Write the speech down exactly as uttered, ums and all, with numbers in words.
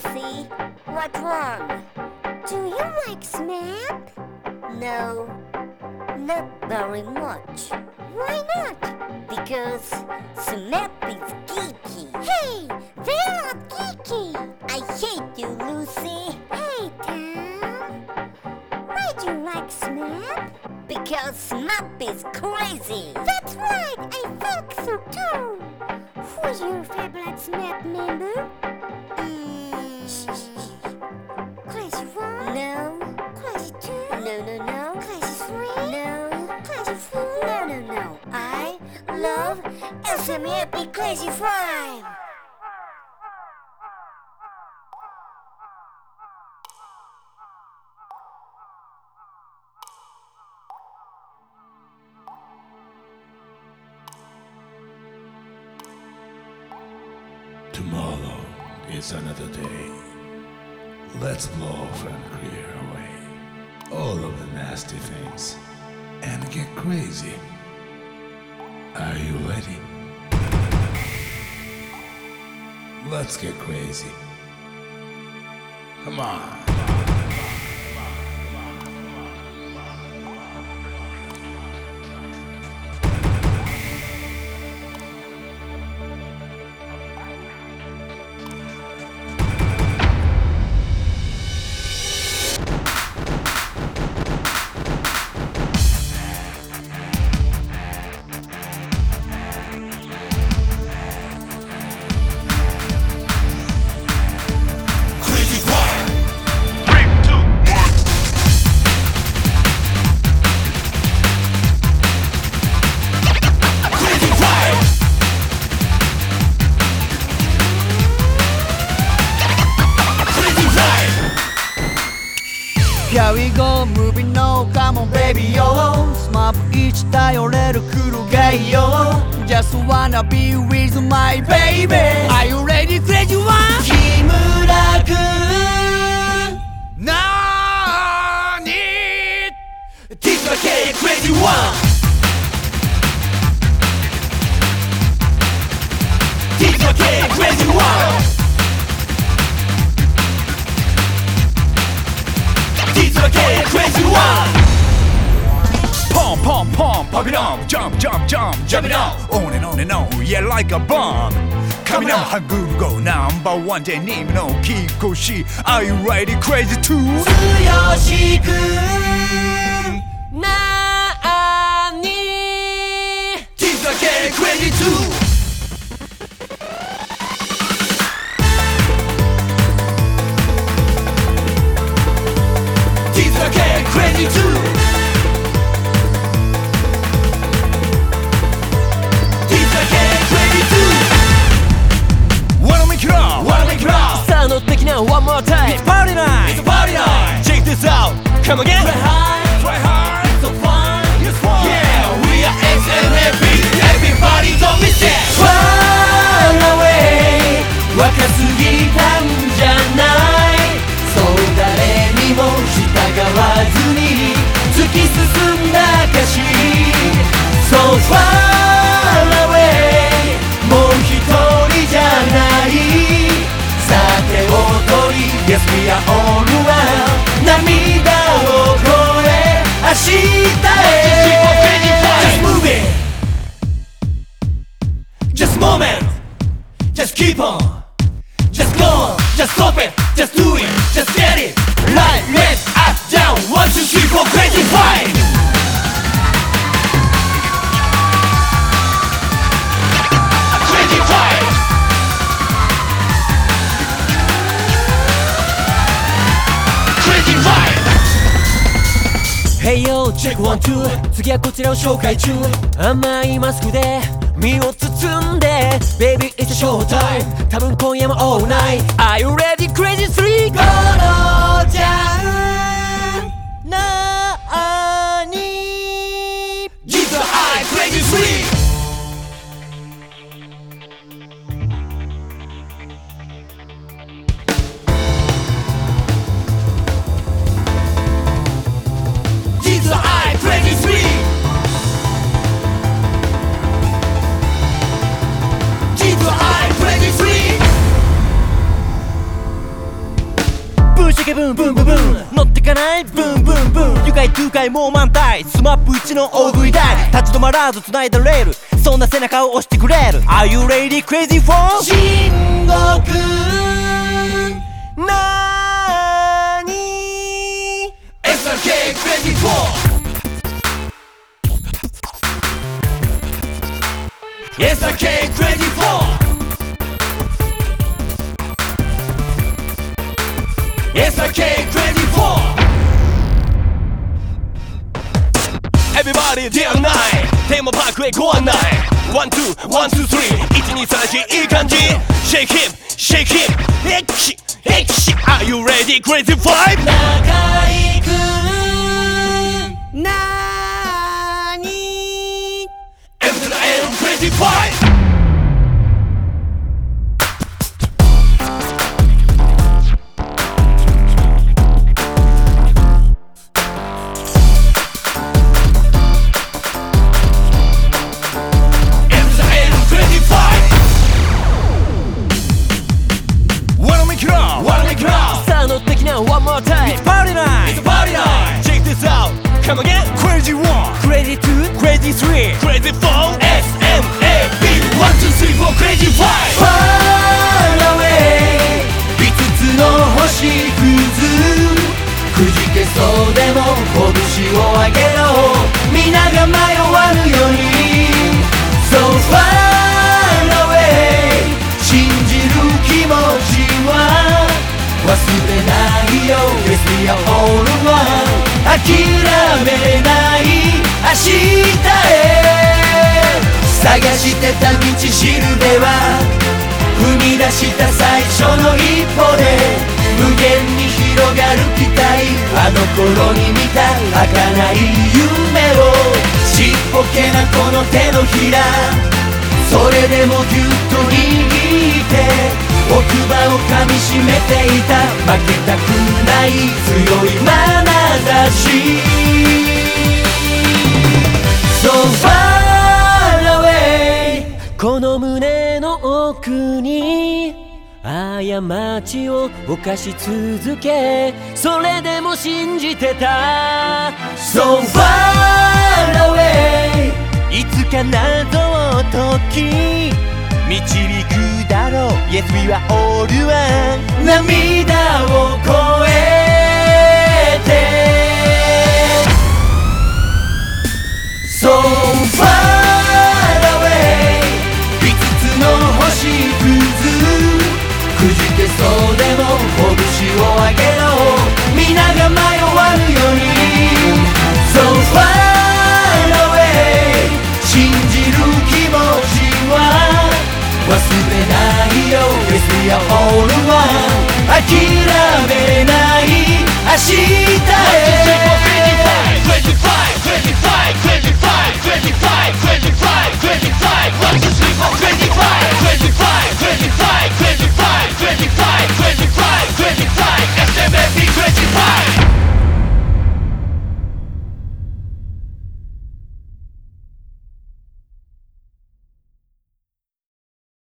Lucy. What's wrong? Do you like SMAP? No, not very much. Why not? Because SMAP is geeky. Hey, they're not geeky. I hate you, Lucy. Hey, Tom. Why do you like SMAP? Because SMAP is crazy. That's right, I think so too. Who's your favorite SMAP member? Mm. Crazy one? No. Crazy two? No, no, no. Crazy three? No. Crazy four? No, no, no. I love SMAP Crazy Five. Tomorrow is another day. Let's blow off and clear away all of the nasty things and get crazy. Are you ready? Let's get crazy. Come on. Here we go, moving on, come on baby yo SMAP 一頼れる黒がいよ Just wanna be with my baby Are you ready crazy one? 木村くんなーに This is a crazy one This is a crazy one Crazy one! Pump, pump, pump, pump it on, jump, jump, jump, jump it on, on and on and on, yeah, like a bomb. Coming up, I'm good to go, number one, でにのキッコシ Are you ready, crazy too? 剛くんなーに This is a crazy too! Crazy too. This again crazy too. Wanna make it up? Wanna make it up? さあ乗ってきな one more time It's party night! It's a party night. Check this out Come again Try high, Try hard! so fun. It's fun! Yeah, we are X M A P. Everybody don't miss it. Far away. 若すぎたんじゃない。そう誰にも従わずに突き進んだ歌詞 So far away もう一人じゃないさておとり Yes we are all around 涙を越え明日へ Just move it Just moment Just keep on Just go on Just stop it Just do it Just get it Right, left, up, down One, two, three, four Crazy five Crazy five Crazy five Hey yo, check one two 次はこちらを紹介中甘いマスクで身を包んで Baby it's a show time 多分今夜も all night Are you ready crazy three? ゴロちゃんなーに Give the eye crazy three Give the eye crazy three Give the eye crazy three けブンブンブンブン乗ってかないブンブンブン愉快痛快もう満タイスマップ一の大食い台立ち止まらず繋いだレールそんな背中を押してくれる Are you ready crazy for 深刻なーにエスアールケー crazy forエスアールケー crazy forエスアールケー crazy for Everybody day and night テーマパークへご案内 ワンツーワンツースリーいちにさんよんいい感じ Shake hip shake hip エクシエクシ Are you ready crazy five 中井くんなーに M to the N crazy five 乗ってきな One more time It's party night It's a party night Check this out Come again Crazy one Crazy two Crazy three Crazy four S M A B One two three four Crazy five Far away 五つの星屑くじけそうでも拳を上げろ皆が迷わぬように So far away 信じる気持ちは忘れないよ Yes we are all one 諦めない明日へ探してた道しるべは踏み出した最初の一歩で無限に広がる期待あの頃に見た儚い夢をちっぽけなこの手のひらそれでもぎゅっと握って奥歯を噛みしめていた負けたくない強い眼差し So far away この胸の奥に過ちを犯し続けそれでも信じてた So far away いつか謎を解き導くだろう Yes we are all one 涙を越えて So far away 五つの星屑くじけそうでも拳を上げろ皆が迷わぬように So far away 信じる気持ちは忘れないよ Yes we are all one 諦